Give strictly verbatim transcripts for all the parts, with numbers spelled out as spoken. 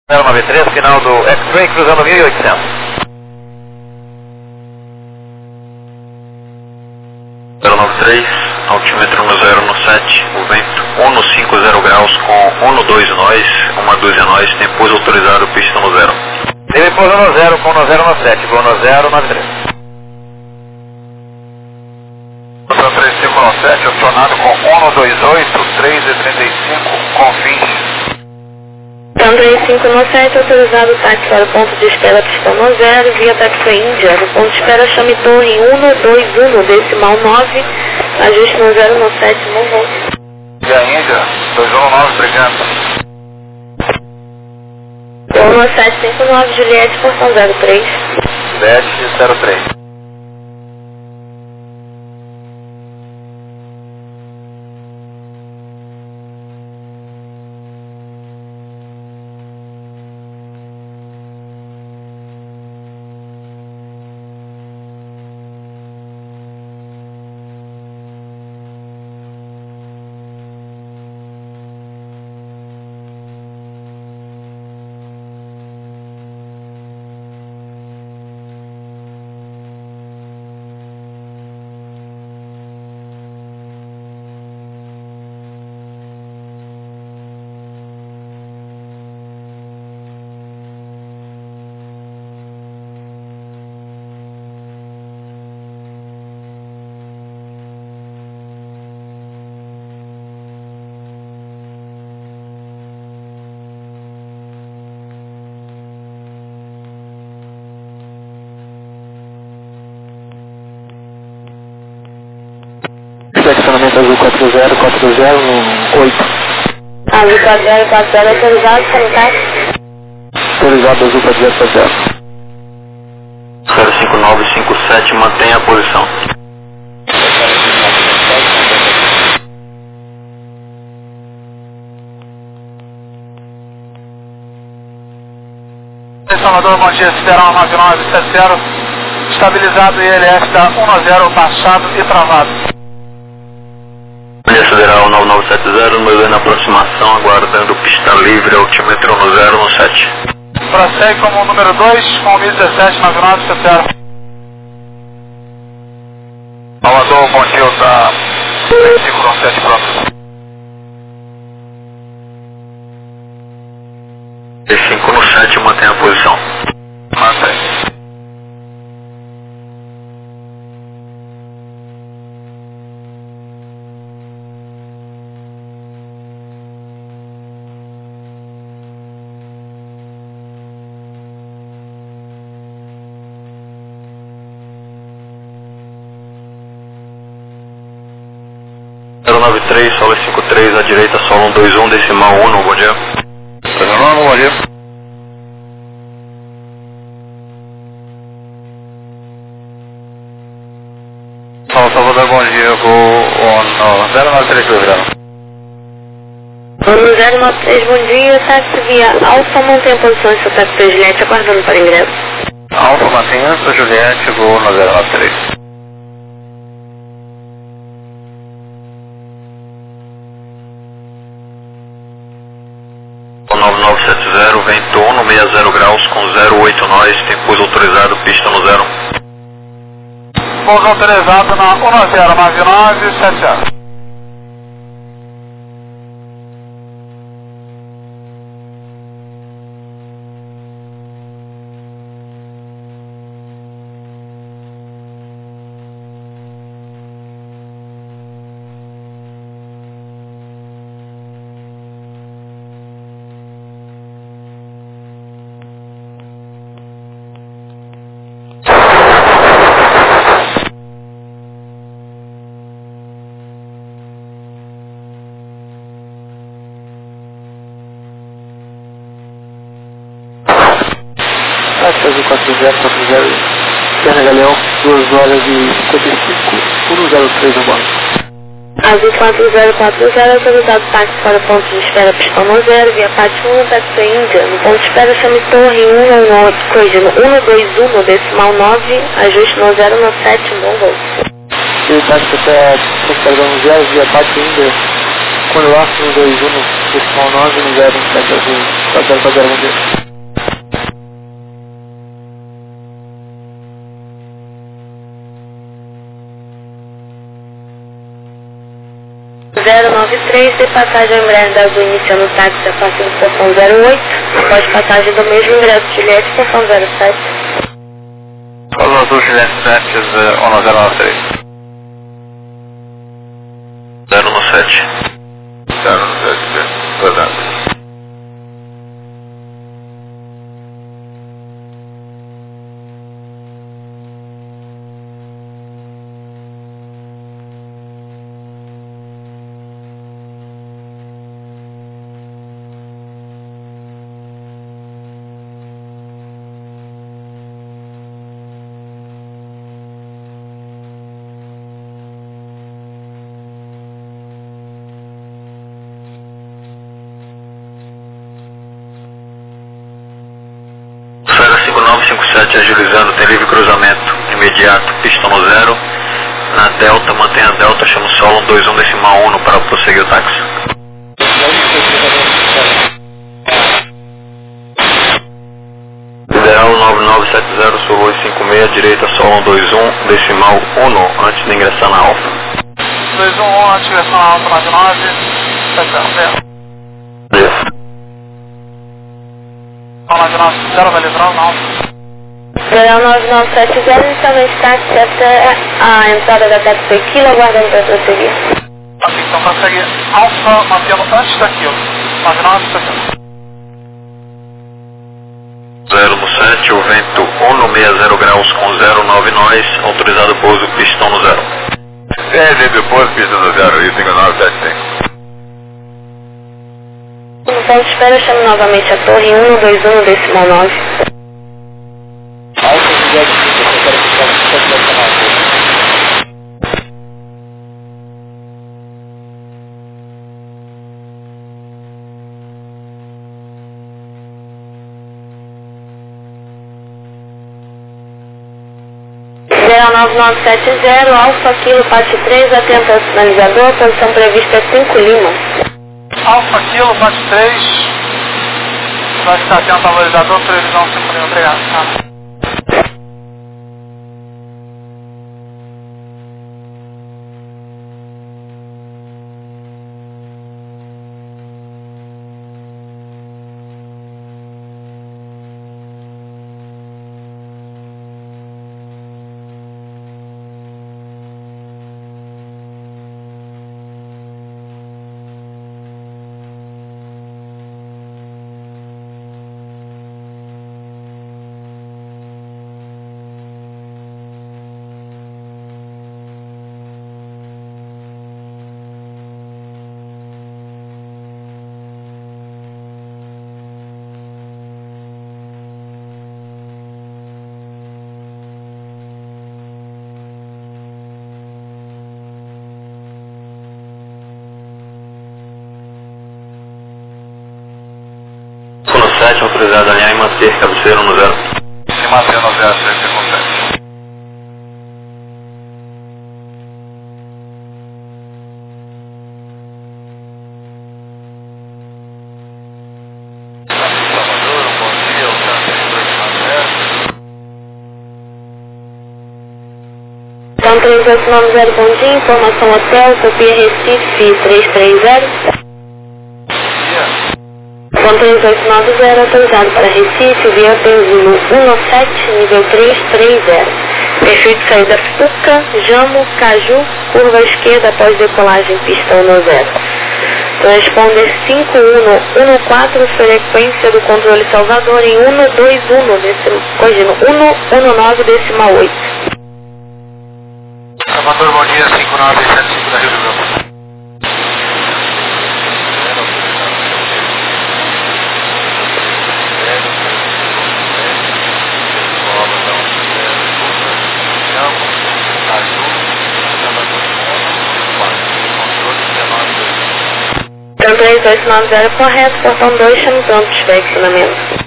zero nove três, final do X-Ray, cruzando mil e oitocentos. zero nove três, altímetro no zero no sete, o vento um no cinco zero graus com um no dois nós, uma dúzia nós, tem pouso autorizado, pista no zero. Teve pouso no zero com no zero no sete, vou no zero nove três. três cinco nove sete, acionado com um no dois oito, três e trinta e cinco, confins. Então, três cinco nove sete, autorizado táxi para o ponto de espera pista no zero, via táxi Índia, no ponto de espera chame torre um dois um, decimal nove, ajuste no zero no sete, no voo. Via Índia, dois um nove, obrigado. um no sete cinco nove, Juliette, portão zero três. sete zero três. Estacionamento azul quatro zero quatro zero oito. Azul quatro zero quatro zero, autorizado, sanitário. Autorizado azul quatro zero quatro zero. zero cinco nove cinco sete, mantenha a posição. Salvador, bom dia, Sideral nove nove sete zero, estabilizado I L S da um zero, baixado e travado. Bom dia, Sideral nove nove sete zero, número dois na aproximação, aguardando pista livre, altímetro no zero no sete. Prossegue como número dois, com o mil e dezessete nove nove sete zero. Salvador, bom dia, tá três cinco nove sete pronto. três cinco no sete, mantenha a posição. Mantém. zero nove três, solo cinco três, à direita, solo um dois um, decimal um, bom dia. Não, bom dia. Salvador, bom dia, vou no zero nove três, programa. No zero nove três, bom dia, táxi via Alfa, mantém a posição de seu táxi Juliette, aguardando para ingresso. Alfa, mantenha sua Juliette, vou no zero nove três. nove nove sete zero, vento um no sessenta graus com zero oito nós, tem pouso autorizado, pista no zero. Pouso autorizado na um zero nove nove sete zero. Táxi azul quatro zero quatro zero, Serra Galeão, duas horas e cinquenta e cinco, um zero três no banco. Azul quatro zero quatro zero, autorizado táxi para o ponto de espera pistão no zero, via Pátio um, táxi Índia. No ponto de espera chame torre um, corrigindo um dois um, decimal nove, ajuste no zero no sete, bom voo. E táxi até espera no zero, via Pátio Índia, quando lá um dois um, decimal nove, no zero no sete azul quatro zero quatro zero, bom dia. zero nove três, de passagem ao ingresso da Azul, iniciando o táxi a partir do portão zero oito, após passagem do mesmo ingresso de Juliette, portão zero sete. Paulo Azul, Juliette sete, um zero nove três. zero no sete. zero nove sete, pesado. cinco nove cinco sete agilizando, tem livre cruzamento imediato, pista no zero. Na Delta, mantenha a Delta, chama o solo um dois um decimal um para prosseguir o táxi. Ideal nove nove sete zero, Sul oito cinco seis, direita solo um dois um decimal um antes de ingressar na Alfa. dois um um, antes de ingressar na Alfa, nove nove sete zero. Isso. nove nove sete zero, vai livrar na Alfa. zero nove nove sete zero, inicialmente táxi até a entrada da táxi Kilo, aguardando para prosseguir. Assim, então prossegue Alfa, mantendo antes daquilo. nove nove sete zero. zero no sete, o vento um no sessenta graus com zero nove nós, autorizado pouso pistão no zero. É, livre pouso, pistão no zero, e cinco nove sete cinco. No ponto de espera, chamo novamente a torre um dois um decimal nove. Alfa Juliette cinco, eu quero ficar no centro da chamada. zero nove nove sete zero, Alfa Kilo, parte três, atento ao sinalizador, posição prevista é cinco Lima. Alfa Kilo, parte três. Vai ficar atento ao valorizador, previsão cinco Lima, obrigado. Tá. sete, autorizado a alinhar e manter cabeceira no zero. Se manter no zero, você consegue. Então três oito nove zero, bom dia, informação hotel, Utopia Recife três três zero. Então três oito nove zero, autorizado para Recife, via Benzuno um sete, nível três três zero. Perfil de saída Puca, Jamo, Caju, curva esquerda após decolagem, pistão no zero. Transponder cinco um um quatro, frequência do controle Salvador em um dois um, decimal, corrigindo, um um nove decimal oito. Salvador, bom dia, cinco nove sete cinco da Rio do Campo. Então três oito nove zero, correto, portão dois, chamo pronto, estiver estacionamento.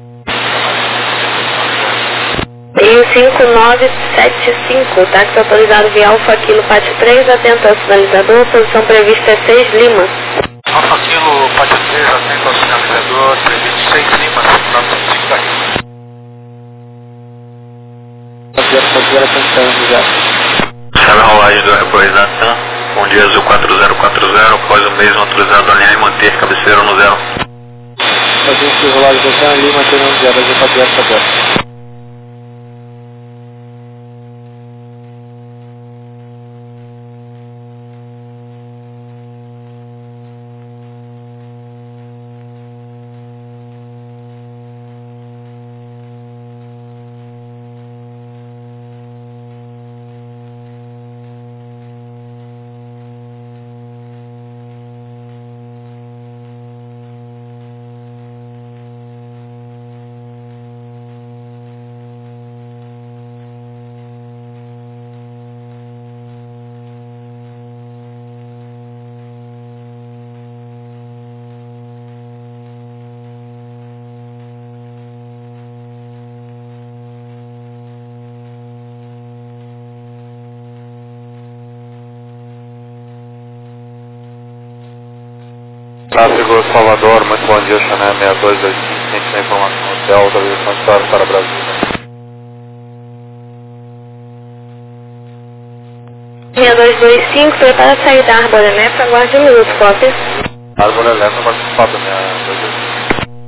E o cinco nove sete cinco, táxi autorizado via Alfa Kilo, parte três, atento ao sinalizador, posição prevista é seis Lima. Alfa Kilo, parte três, atento ao sinalizador, previsto seis Lima, cinco nove sete cinco da Rio. Pode ir, pode ir, apontando já. Sabe a rolagem do aeroporto da TAM? Bom dia, Azul quatro zero quatro zero, após o mesmo autorizado a alinhar e manter cabeceira no zero. Fazer um circulado de ali, mantendo no zero, Azul quatro zero quatro zero. Tráfego Salvador, muito bom dia, Chanel seis dois dois cinco, ciente da informação do hotel, autorização de história para Brasília. seis dois dois cinco, prepara a sair da Arbor Elétrica, aguarde um minuto, cópia. Arbor Elétrica, participar da minha dois dois cinco.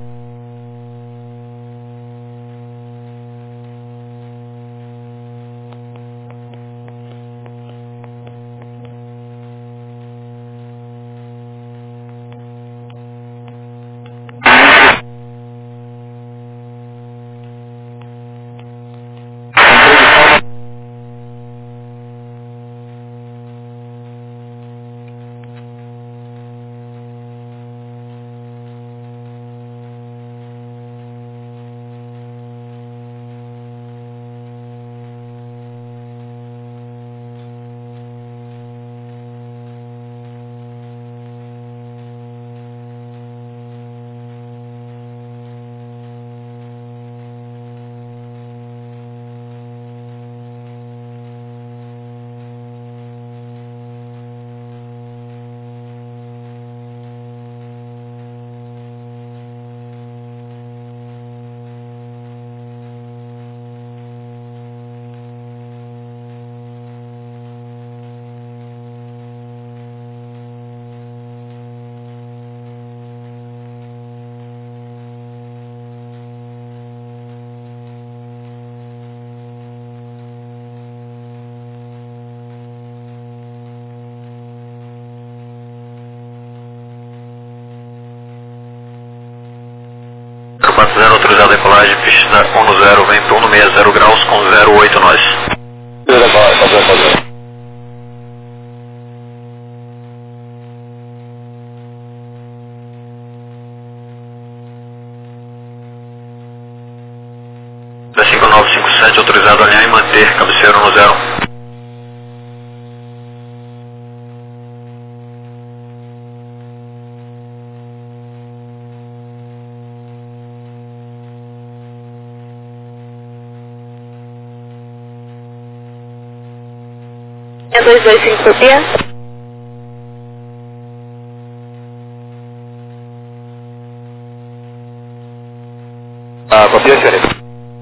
quatro zero autorizado a decolagem, pista um zero, vento um seis zero graus com zero oito nós. cinco nove cinco sete autorizado a alinhar e manter cabeceira no zero. seis dois dois cinco, copia. Ah, copia, senhorita.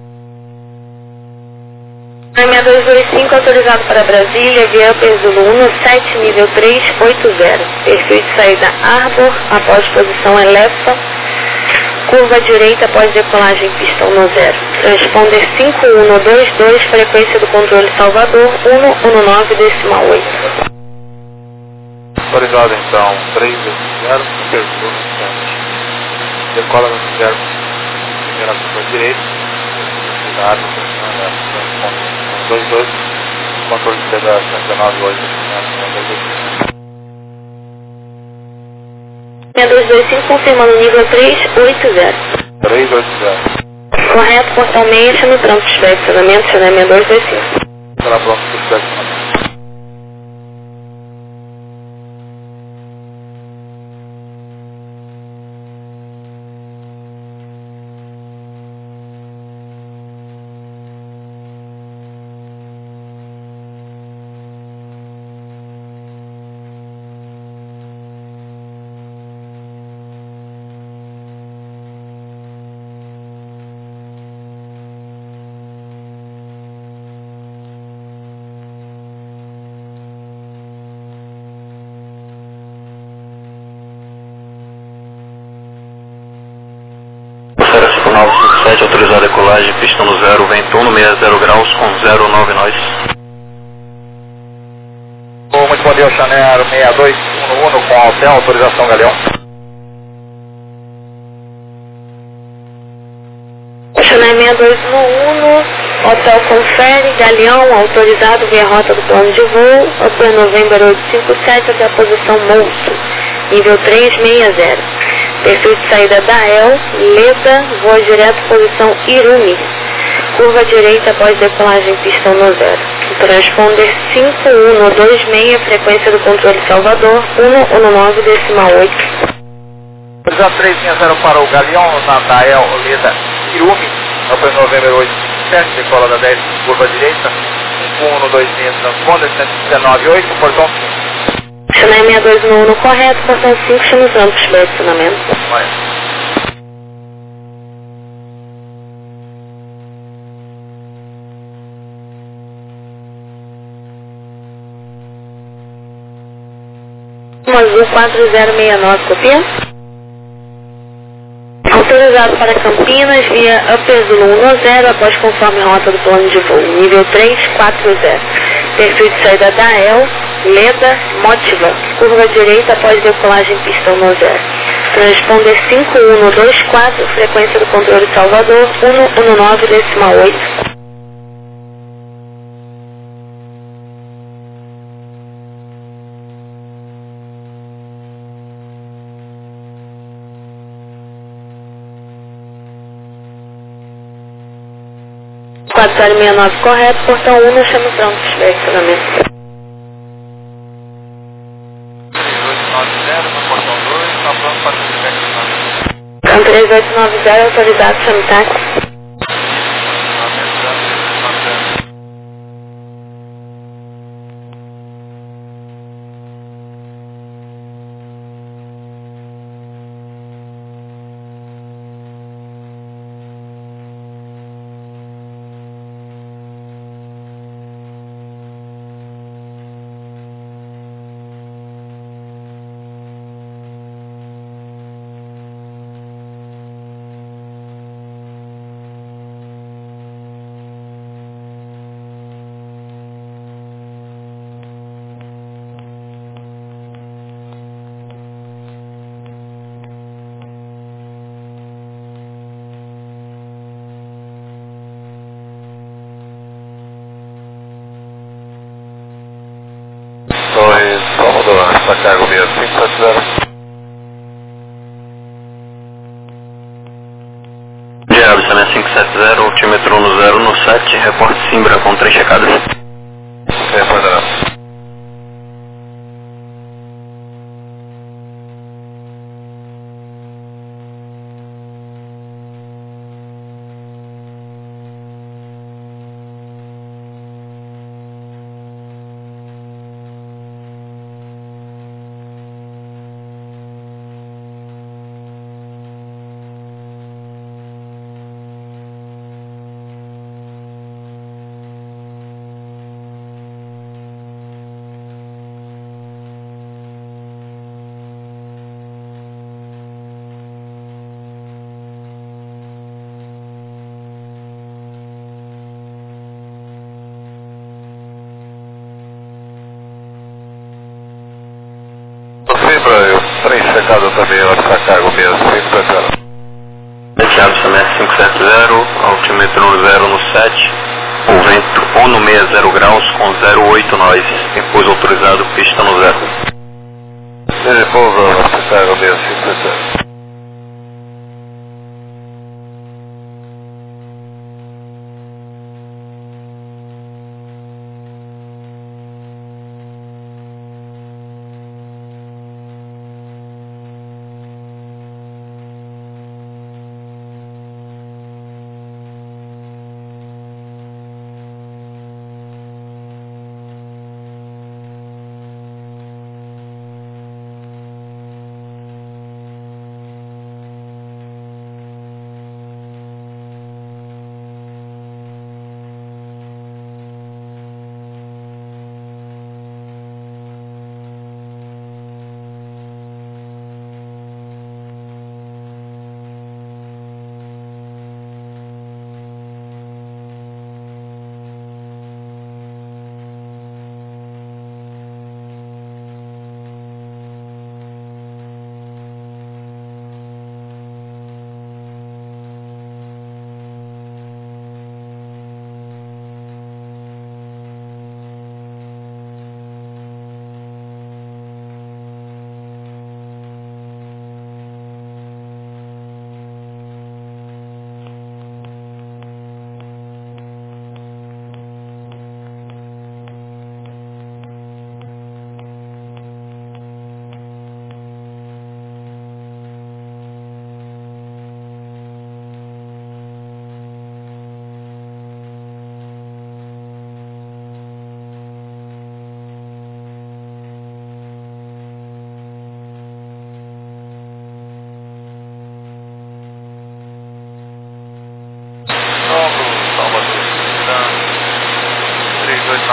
seis dois dois cinco, autorizado para Brasília, via Zulu um sete, nível três oito zero. Perfil de saída Arbor, após posição Elefa. Curva direita após decolagem pistão no zero. Transponder cinco um dois dois, frequência do controle Salvador, um um nove decimal oito. Autorizado então, três dois zero, perfil, decola no zero, primeira curva direita, cuidado, dois dois, controle de seda cento e nove oito, seis dois dois cinco, confirmando nível três oito zero. três oito zero. Correto, portal meia, chame pronto, estacionamento, seis dois dois cinco. Será pronto para o estacionamento. sete, autorizada a decolagem, pista no zero, vento um sessenta graus com zero nove nós. Oh, muito bom dia, Oceanair seis dois um um com Altel, autorização Galeão. Oceanair seis dois um um, Hotel Confere, Galeão, autorizado via rota do plano de voo, Hotel November oito cinco sete até a posição Monstro, nível trezentos e sessenta. Perfil de saída da El, Leda, voa direto, posição Irumi. Curva direita após decolagem, pista no zero. Transponder cinco um dois seis, frequência do controle Salvador, um um nove decimal oito. Posição três zero para o Galeão, na da El, Leda, Irumi, Hotel November oito cinco sete, decola da dez, curva direita, cinco um dois seis, transponder cento e dezenove ponto oito, portão cinco. Oceanair seis dois um um correto, portão cinco, estamos amplos para estacionamento. Vai. Azul quatro zero seis nove, copia. Autorizado para Campinas via Upazul um zero após conforme rota do plano de voo, nível três quatro zero. Perfil de saída da El, Leda, Motiva, curva direita após decolagem pista no zero. Transponder cinco um dois quatro, frequência do controle Salvador, um um nove decimal oito. quatro zero seis nove correto, portão um, nós estamos prontos para estacionamento. três oito nove zero no portão dois, está pronto para desligar estacionamento. Então três oito nove zero, autorizado, chame táxi. Torre Salvador, essa carga seis cinco sete zero. Diabo, seis cinco sete zero, altímetro no zero no sete, reporte Simbra com três checadas. Sim, coordenado. Simbra, eu três checado também, essa carga seis cinco sete zero. Diabo, seis cinco sete zero, altímetro no zero no sete, o vento um sessenta graus com zero oito nós, impulso autorizado, pista no zero. Ele pousa, essa carga seis cinco sete zero.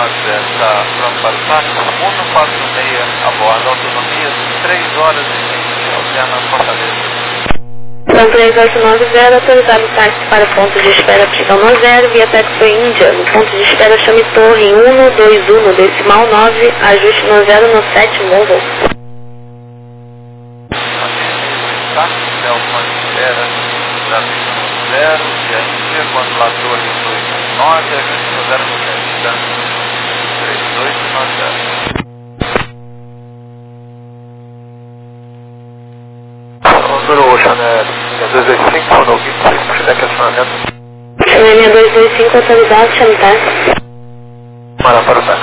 está pronto para o táxi, um quatro seis a bordo, autonomia, três horas e meia, Alciana, Fortaleza. São três oito nove zero, autorizado táxi para ponto de espera pistão no zero, via Taxway Índia, no ponto de espera chame Torre um dois um, decimal nove, ajuste no zero no sétimo, bom voo. Táxi, Delfone espera, da pista no zero, via Índia, quando lá Torre dois um nove, ajuste no zero no sete, tá? três oito nove zero. Número Chanel seis dois cinco, Ronald vinte e seis, Puxadec, acionamento. Chanel seis dois dois cinco, autorizado, chame táxi. Mara para o táxi.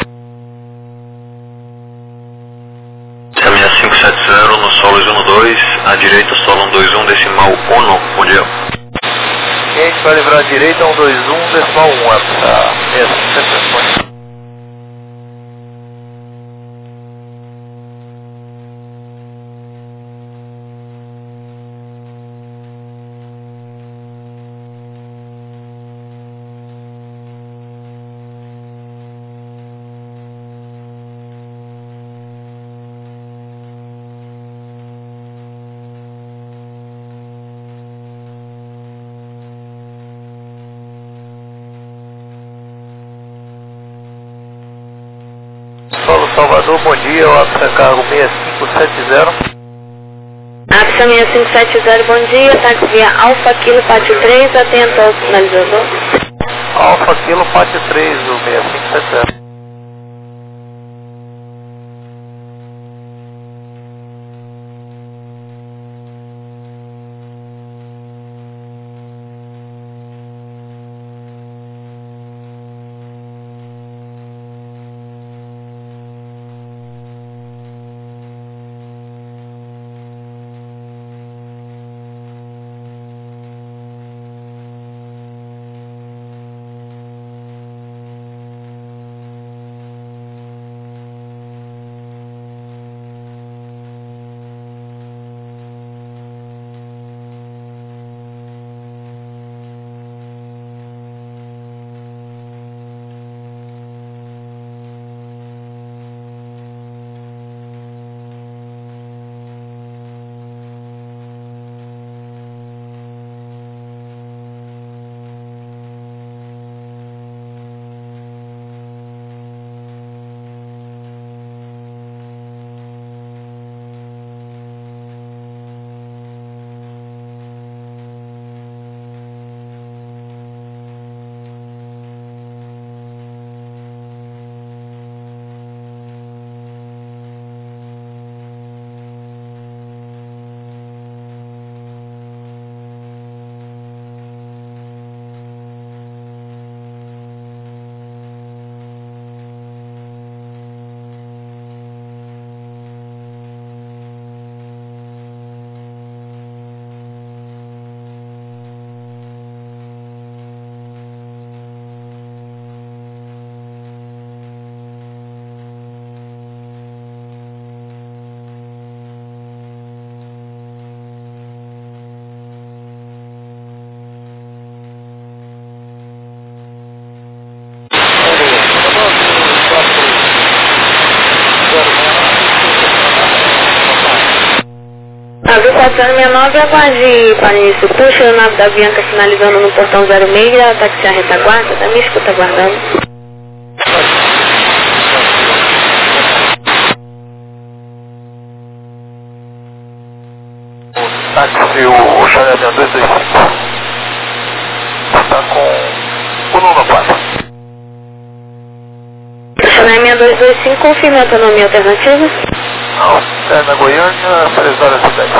Caminha cinco sete zero no Solos um dois, à direita Solo um dois um, decimal um, bom dia. Quente para livrar à direita, um dois um, decimal um, essa mesmo, telefone. Solo Salvador, bom dia, o Apsa Cargo seis cinco sete zero. Apsa seis cinco sete zero, bom dia, táxi via Alfa Kilo Pátio três, atento ao sinalizador. Alfa Kilo Pátio três, o seis cinco sete zero. Azul quatro zero seis nove, aguarde para início puxa, a nave da Bianca finalizando no portão zero seis, táxi a retaguarda, da minha escuta aguardando. O táxi, o Chanel seis dois dois cinco, está com o Lula quatro. Chanel seis dois dois cinco, confirme a autonomia alternativa. Alterna Goiânia, três horas e dez.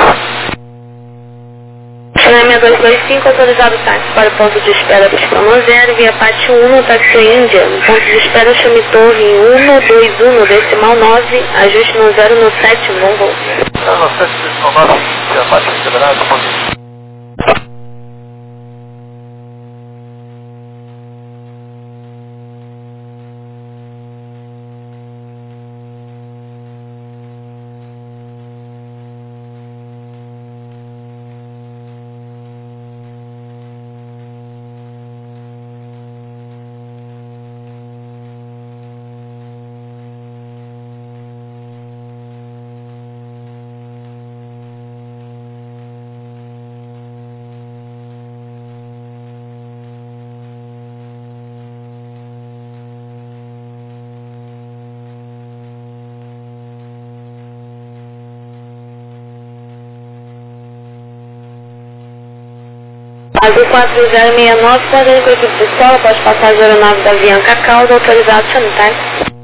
Chanel seis dois dois cinco, autorizado táxi para o ponto de espera pistão no zero, via Pátio um, táxi Índia, no ponto de espera chame Torre um dois um, decimal nove, ajuste no zero no sétimo, bom voo. No sete, decimal nove, Índia, Pátio Liberado, bom Azul quatro zero seis nove, coordenando com a equipe de escola, pode passar zero nove da Avianca Calda, autorizado sanitário.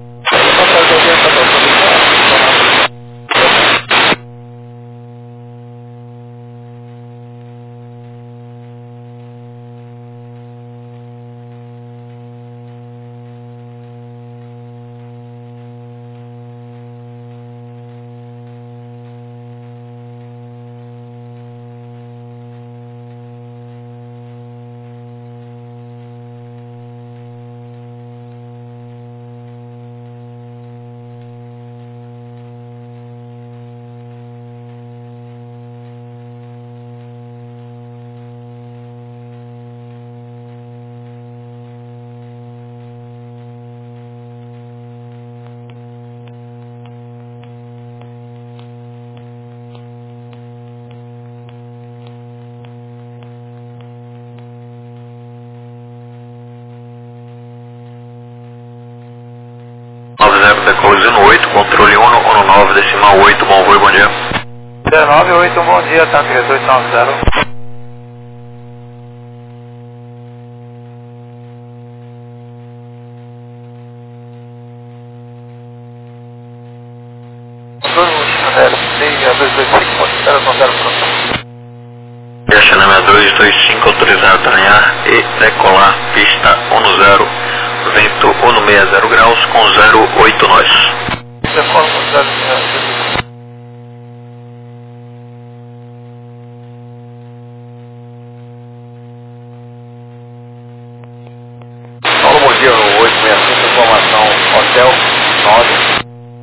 nove zero Decolzino oito, controle um, um nove, decimal oito, bom voo, bom dia. zero nove oito, bom dia, tá três oito nove zero. Direcionamento dois dois cinco, autorizado a alinhar e decolar, pista um zero, vento um seis zero graus com zero oito nós. Paulo, bom dia, no oito seis cinco, informação, hotel nove.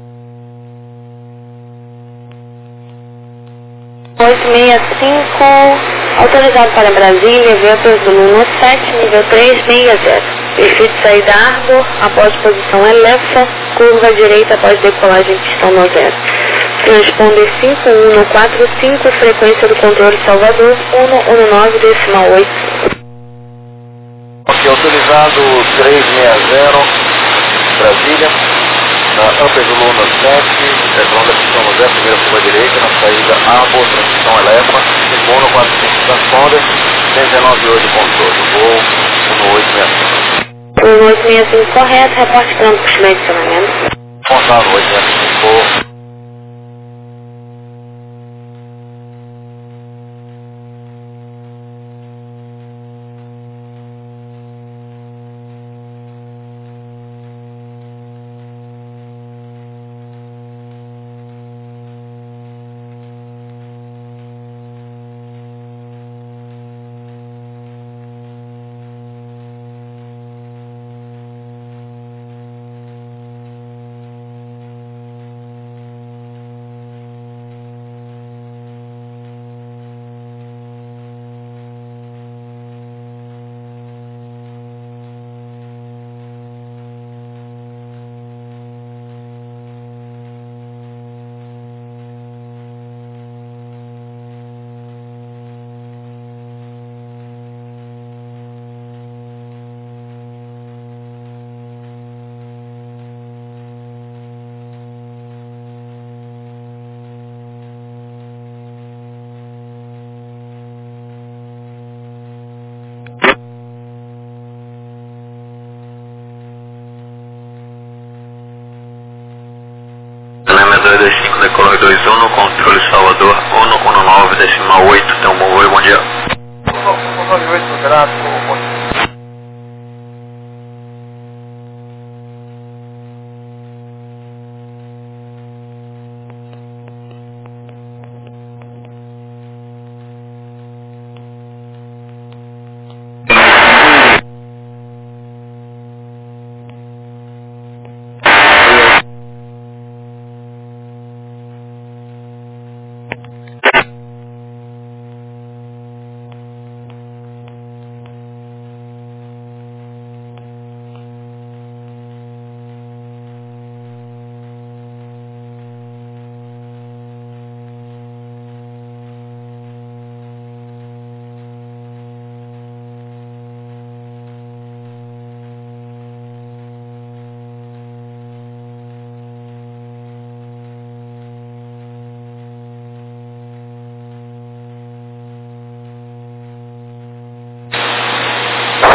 oito seis cinco, autorizado para Brasília, Ventos do Luna sete, nível três seis zero. Perfil de saída Arbor, após posição Elefa, curva direita após decolagem pista no zero. Transponder cinco um quatro cinco, frequência do controle Salvador, um um nove, decimal oito. Ok, autorizado três seis zero, Brasília, na Upper do Luna sete, retorno da pista no zero, primeira curva direita, na saída Arbor, transição Elefa, um quatro cinco, transponder, dezenove oito, controle, voo um oito seis cinco. um oito seis cinco correto, reporte pronto para o dimensionamento. Contato oito seis cinco. dois dois cinco, decolor dois um, controle Salvador um um nove, decimal oito, então bom voo, bom dia. um nove oito, grato, bom dia.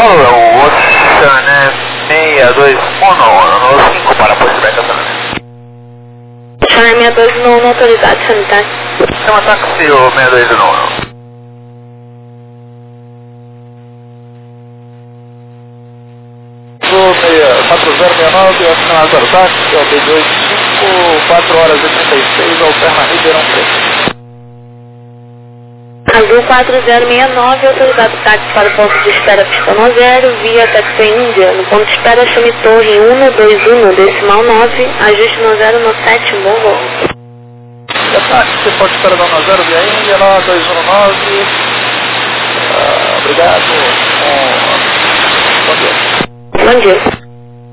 Paulo, é o Ocean seis dois um no cinco para posto de estacionamento. Ocean seis dois um no autorizado, sanitário. Chama táxi o seis dois um no. quatro zero seis nove, acionado para o táxi, é o B dois cinco, quatro horas e trinta e seis, Alterna Ribeirão Preto. Azul quatro zero seis nove, autorizado táxi para o ponto de espera Pistão zero, via Taxi Índia, no ponto de espera chame Torre um dois um, decimal nove, ajuste no zero no sete, bom voo. É táxi, pode esperar dar no zero via Índia, lá dois um nove, uh, obrigado, um, bom dia. Bom dia.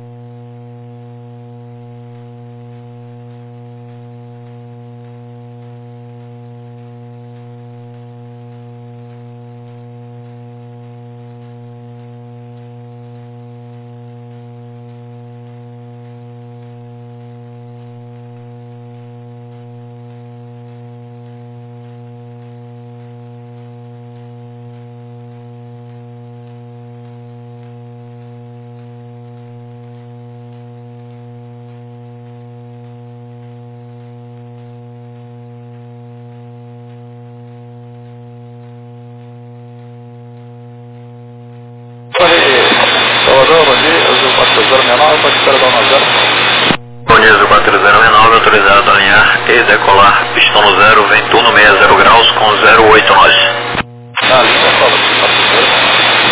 Salvador, bom dia, Azul quatro zero seis nove, pode esperar dar no zero. Bom dia, Azul quatro zero seis nove, autorizado a alinhar e decolar pistão no zero, vento um no sessenta graus com zero oito nós. Na linha, fala, quatro zero.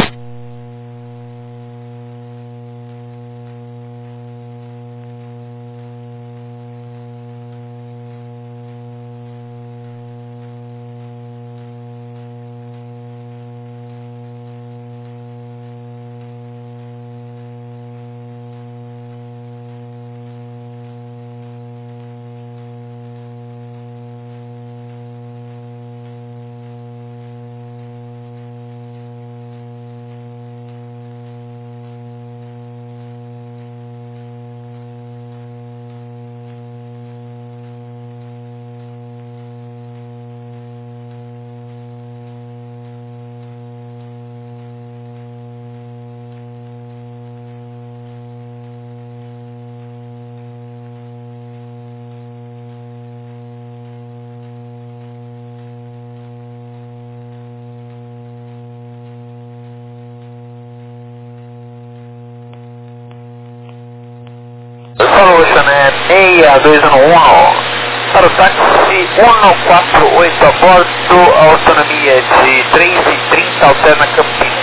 Paulo, Ocean seis dois um um, para o táxi um quatro oito a bordo, autonomia de três e trinta, alterna Campinas.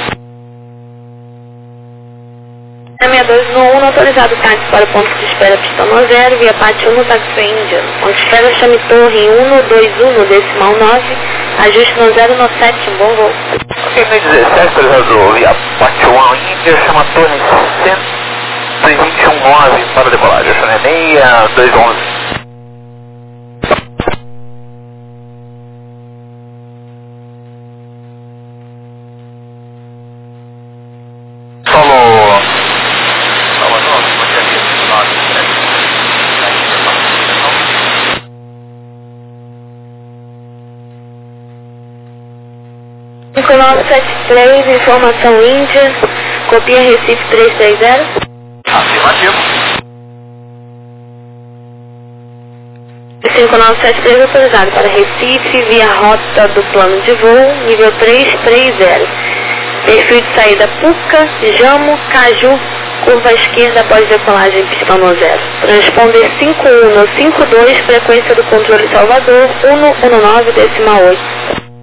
seis dois um no autorizado táxi para o ponto de espera Pistão zero, via Pátio um, Taxi Índia. Ponto de espera chame Torre um dois um, decimal nove, ajuste no zero no sete, bom voo. Ok, meio dezessete, autorizado via Pátio um, Índia, chama Torre cento e vinte e um nove para decolagem, Ocean seis dois um. cinco nove sete três, informação Índia, copia Recife três três zero. Afirmativo. cinco nove sete três autorizado para Recife, via rota do plano de voo, nível três três zero. Perfil de saída Puca, Jamo, Caju, curva à esquerda após decolagem Pistão no zero. Transponder cinco um cinco dois, frequência do controle Salvador, um um nove, decimal oito.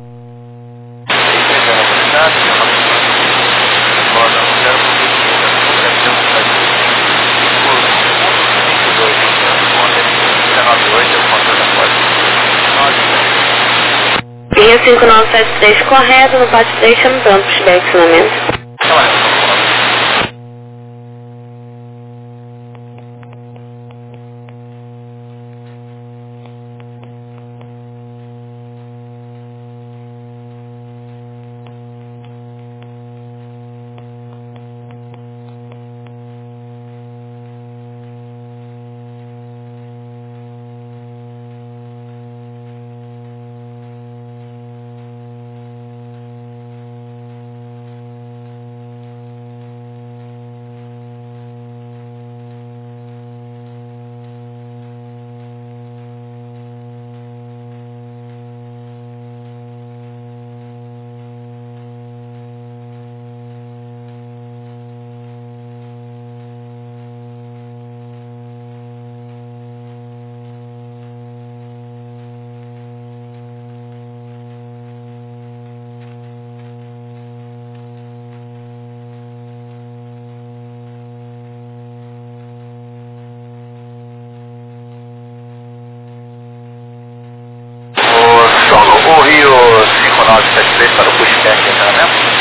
Linha cinco nove sete três correto, no pátio três, chamando pushback, ensinamento. para o pushback de encanamento.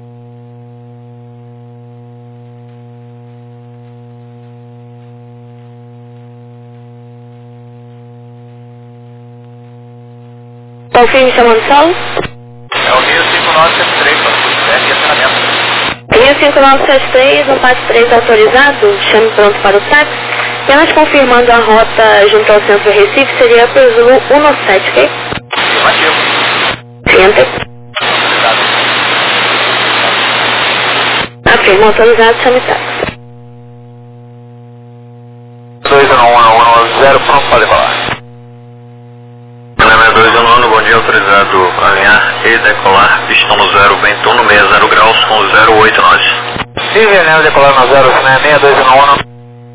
Qual firme chamando solo? É o Rio cinco nove sete três para o pushback de encanamento. Rio cinco nove sete três, um quatro três autorizado, chame pronto para o táxi. Apenas confirmando a rota junto ao centro Recife, seria para o Zulu um sete, ok? Afirmativo. Cliente. Afirma autorizado, chame táxi. dois um um um zero, pronto para decolar. Lembra dois um um, bom dia, autorizado alinhar e decolar, pistão no zero, vento um no sessenta graus com zero oito nove. Sim, Veneno, decolar no zero, seis dois um um.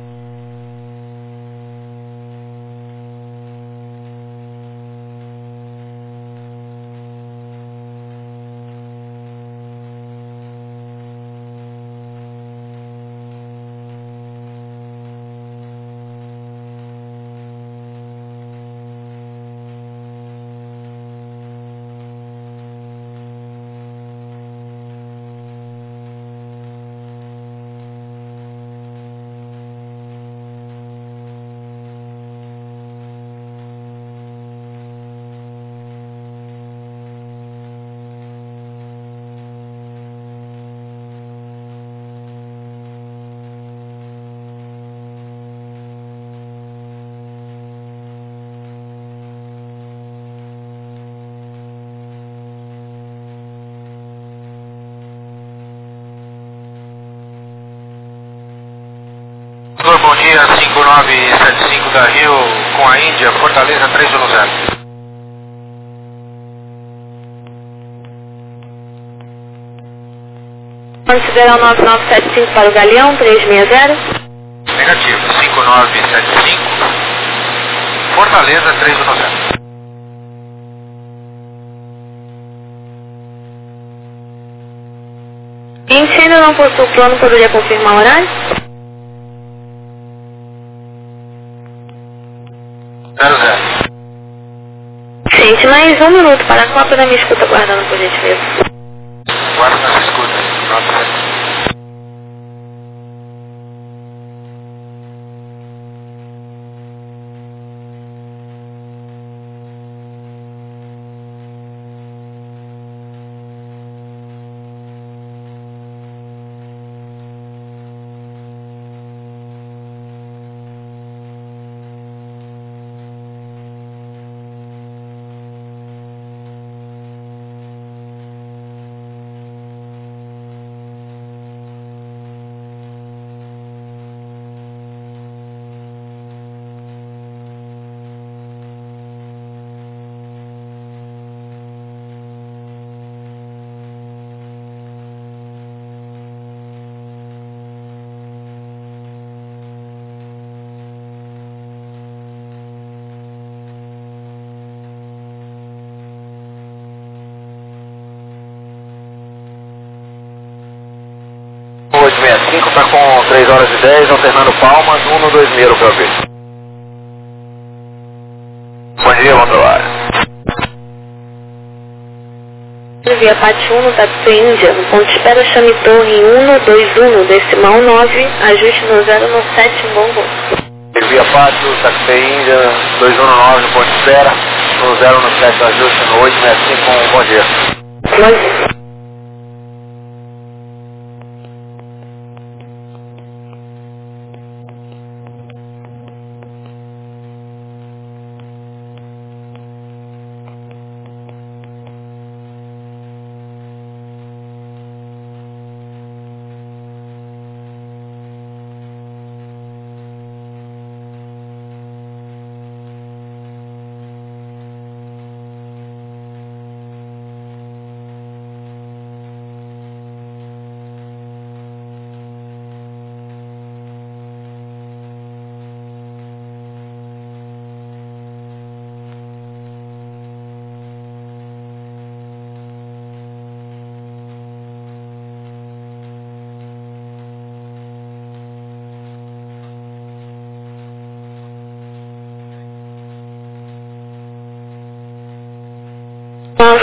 Bom dia, cinco nove sete cinco da Rio com a Índia, Fortaleza três um zero. Considerar o nove nove sete cinco para o Galeão, três seis zero. Negativo, cinco nove sete cinco, Fortaleza três um zero. Cliente ainda não possui o plano, poderia confirmar o horário? zero zero. Gente, mais um minuto para a cópia da minha escuta guardando, por gentileza. Guarda nessa escuta. nove sete. oito seis cinco está com três horas e dez, alternando Palmas, um no dois mil para ver. Bom dia, bom trabalho. Via Pátio um, táxi Índia, no ponto de espera, chame torre um dois um, decimal nove, ajuste no zero no sete, bom voo. Via Pátio, táxi Índia, dois um nove no ponto de espera, no zero no sete, ajuste no oito seis cinco, bom dia. Mas...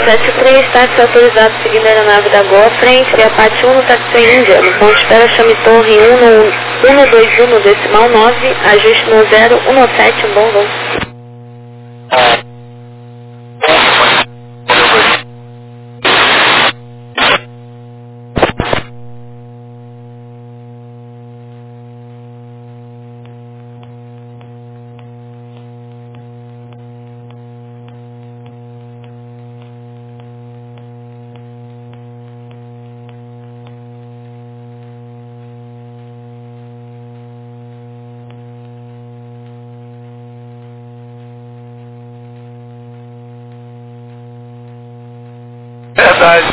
sete três, táxi autorizado seguindo a aeronave da Gol à frente, via Pátio um no Taxi Índia, no ponto de espera chame Torre um dois um no decimal nove, ajuste no zero um sete, um bom voo. Verdade.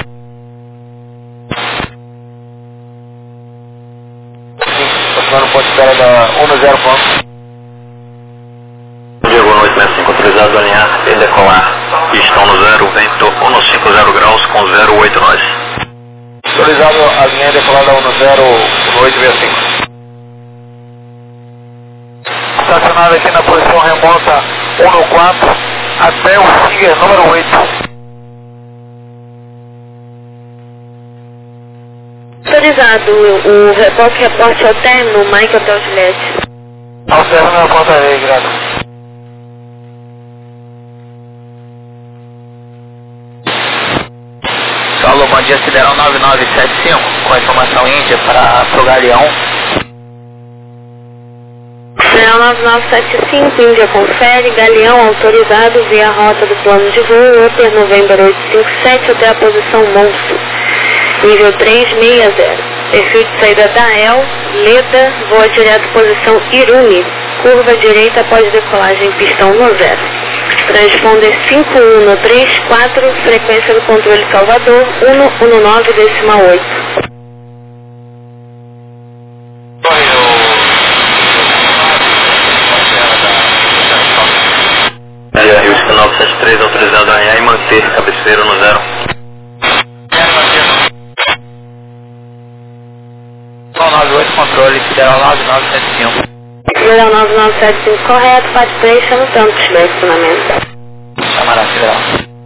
Continuando no ponto de espera da um zero ponto. Diego noite sessenta e cinco, autorizado a alinhar e decolar. Pistão no zero, vento cento e cinquenta graus com zero oito nós. Autorizado a linha e decolar da um zero oito sessenta e cinco. Estacionado aqui na posição remota um quatro até o Singer número oito. Autorizado, o reporte reporte ao término, Mike Hotel Juliette. Ao término da porta aí, graças. Saulo, bom dia, Sideral nove nove sete cinco, com a informação Índia para o Galeão. Sideral nove nove sete cinco, Índia confere, Galeão autorizado via rota do plano de voo, Upper November oito cinco sete até a posição Monstro. Nível três seis zero. Perfil de saída da E L, Leda, voa direto posição Irumi. Curva direita após decolagem pistão no zero. Transponder cinco um três quatro, frequência do controle Salvador, um um nove decimal oito. É, Houston nove sete três, autorizado a alinhar e manter cabeceira no zero. nove oito, controle, Sideral nove nove sete cinco. Sideral nove nove sete cinco, correto, Pátio três, chama tanto, estacionamento. Chamará Sideral.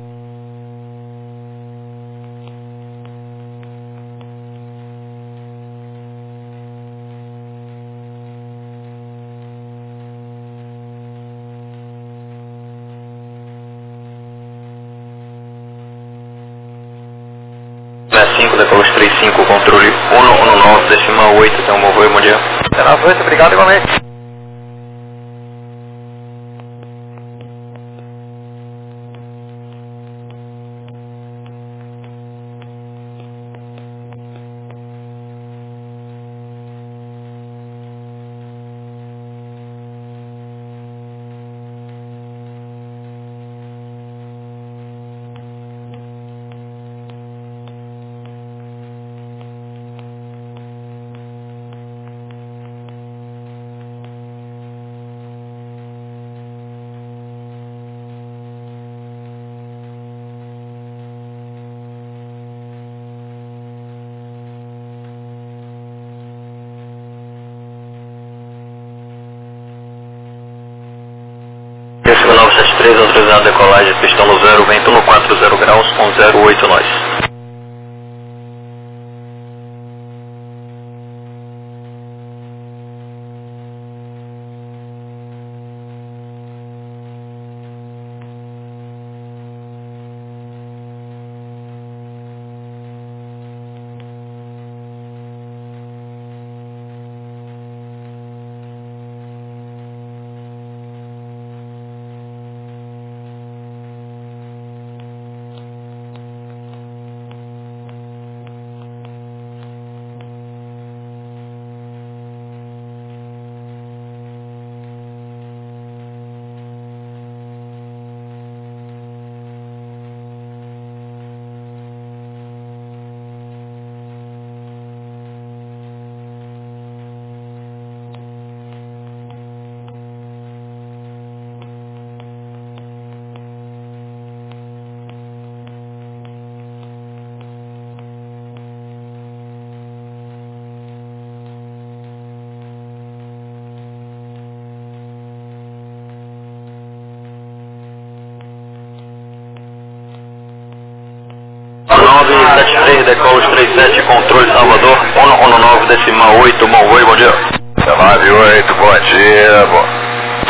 cinco, decolos três cinco, controle um um nove decimal oito, tem um bom voo, bom dia. nove oito, obrigado igualmente. nove sete três, autorizado a decolagem, pistão no zero, vento no quatro zero graus com zero oito nós. decolos trinta e sete, controle Salvador, um um nove, decimal oito, bom oi, bom dia. nove oito, bom dia, bom.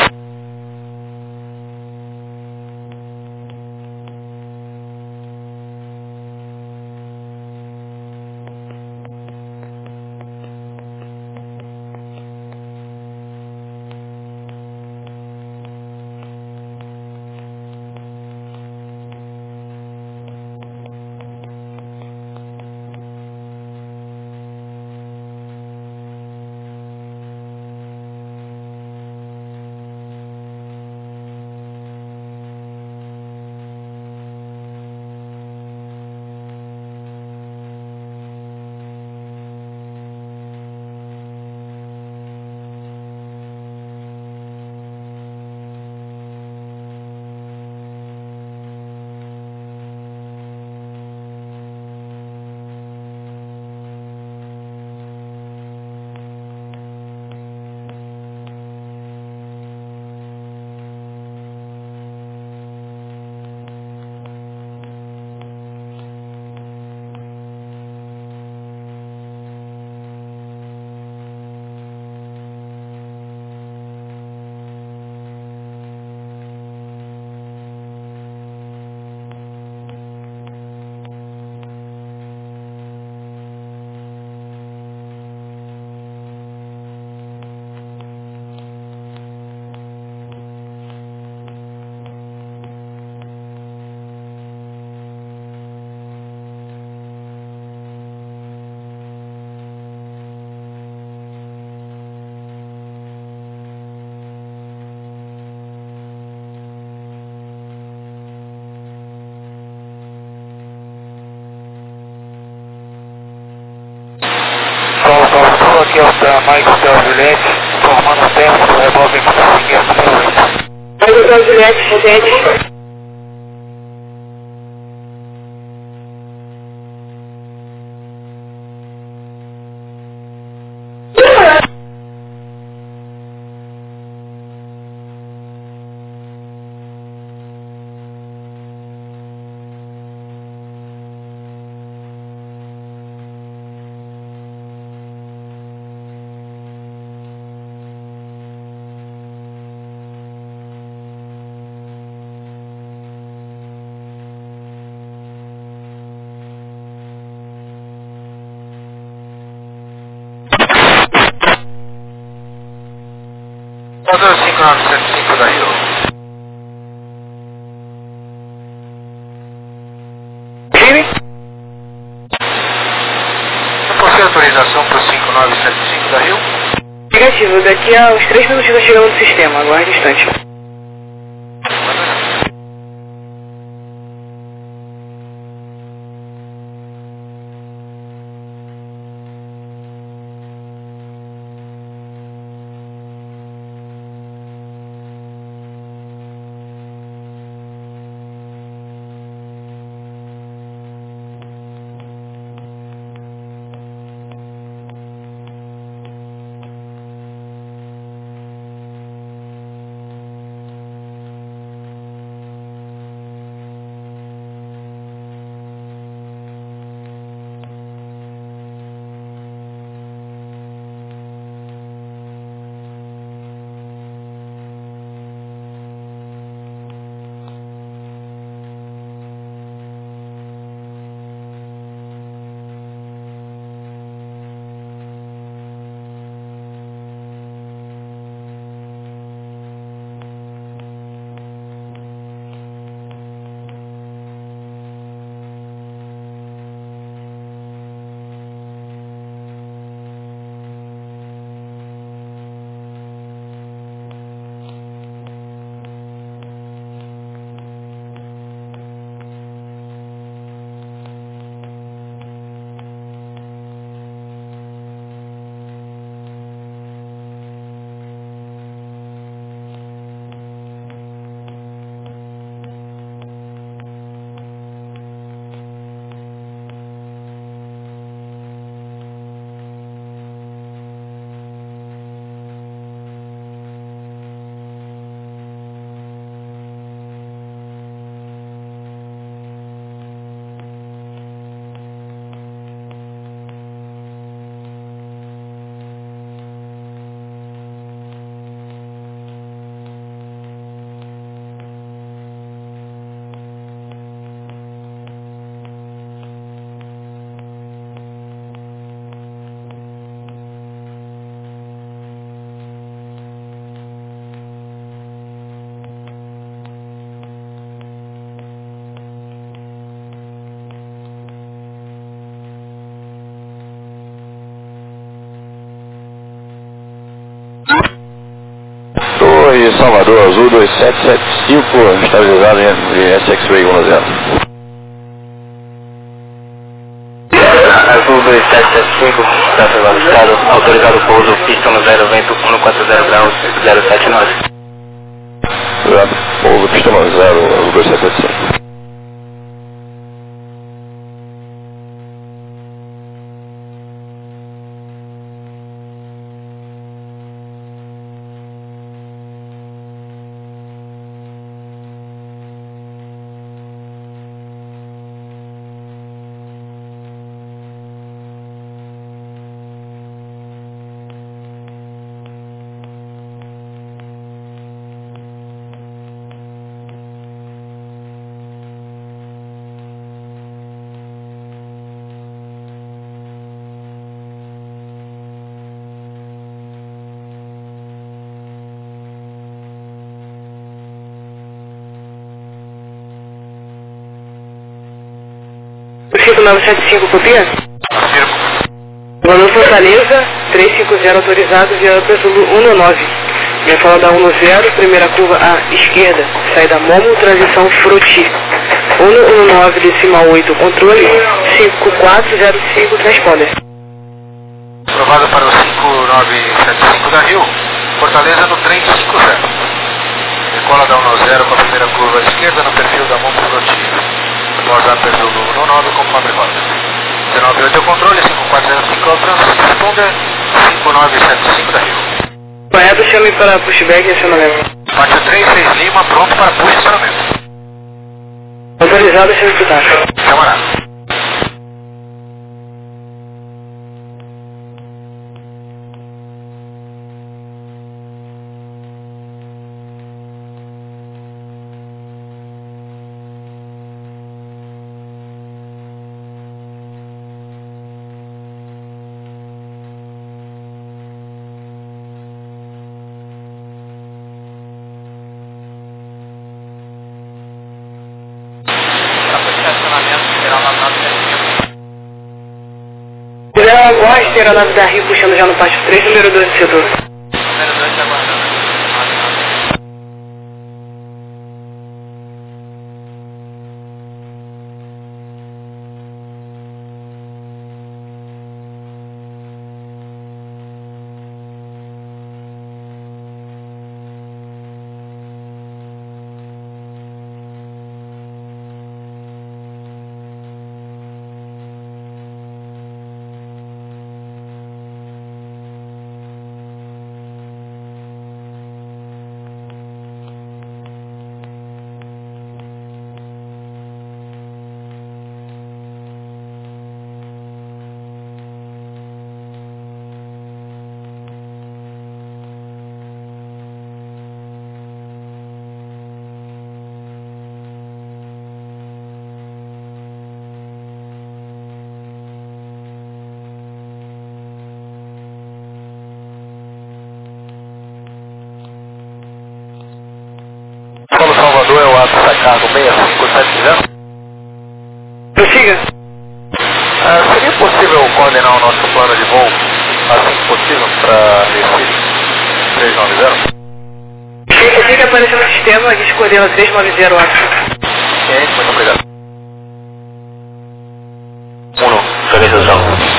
Aqui é o Mike Hotel Juliette, informando o tempo do revólver quinhentos e oito. Mike Hotel Juliette, Juliette. Motor cinco nove sete cinco da Rio. Gire. Eu possui autorização para o cinco nove sete cinco da Rio? Negativo, daqui a uns três minutos eu chegando no sistema, aguarde um instante. Salvador, Azul dois sete sete cinco, estabilizado em S X-Ray um zero. Azul dois sete sete cinco, tráfego avistado, autorizado pouso, pista no zero, vento cento e quarenta graus, zero sete nove. Autorizado pouso, pista no zero, Azul dois sete sete cinco. cinco nove sete cinco, copia? Afirmo. Manu Fortaleza, trezentos e cinquenta autorizado, Viana Zulu um nove. Minha fala da um zero, primeira curva à esquerda, saída Momo, transição Fruti. um nove, decimal oito, controle, cinco quatro zero cinco, transponder. Aprovado para o cinco nove sete cinco da Rio, Fortaleza no trem cinco zero. Decola da um zero com a primeira curva à esquerda no perfil da Momo Fruti. Borda Zulu um nove conforme rota. dezenove oito é o controle, cinco quatro zero cinco é o trânsito, responder cinco nove sete cinco da Rio. Correto, chame para pushback e acionamento. Pátio três seis Lima, pronto para push e acionamento. Autorizado, chame para taxa. Camarada. Primeira agora, esteira nave da Rio, puxando já no pátio três, número dois do setor. Número dois está aguardando. Paulo Salvador é o ato sacado seis cinco sete zero. Prossiga. Ah, seria possível coordenar o nosso plano de voo assim que possível para Recife três nove zero? Assim que aparecer no sistema, a gente coordena três nove zero ato. Ciente, muito obrigado. um, finalização.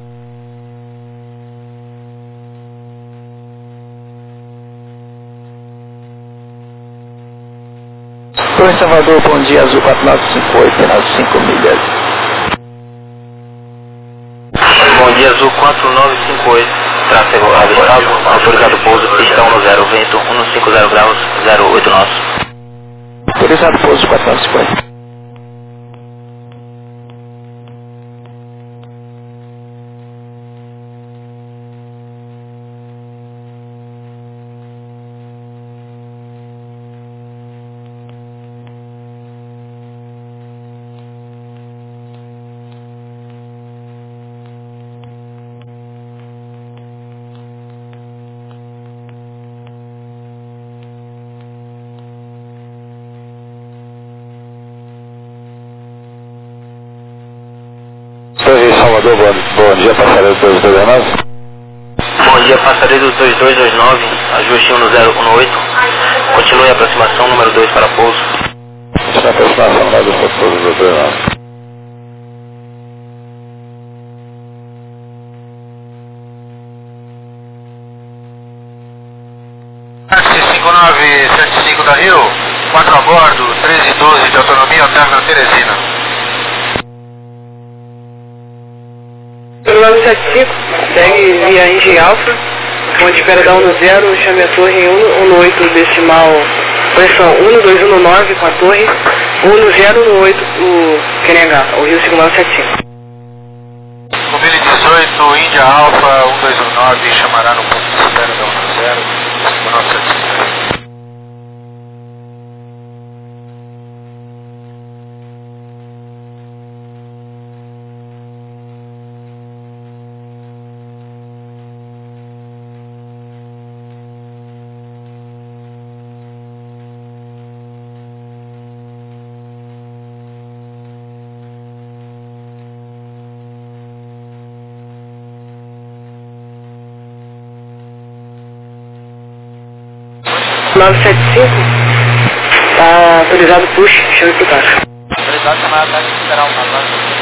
Estou em Salvador, bom dia, Azul quatro nove cinco oito, penal cinco milhas. Bom dia, Azul quatro nove cinco oito, tráfego avistado, autorizado pouso, pista um zero, vento cento e cinquenta graus, zero oito nove. Autorizado pouso quatro nove cinco oito. Salvador, bom, bom dia, passareiro dois dois nove. Bom dia, passareiro dois dois dois nove, ajuste um zero um oito, Continue a aproximação número dois para pouso. Está a aproximação número dois para pouso, doutor Ivan. cinco nove sete cinco da Rio, quatro a bordo, treze e doze de autonomia, hotel na Teresina. nove sete cinco, segue via Engie Alfa, ponte espera da um no zero, chame a torre um no oito decimal, pressão um no dois um no nove com a torre, um no zero no oito, o Q N H, o Rio cinco nove sete cinco. Mobile dezoito, Índia Alfa, um dois um nove, chamará no ponto de espera da um no zero, cinco nove sete cinco. nove sete cinco, está autorizado push, chame pro taxa. Autorizado chamar a taxa federal, tá?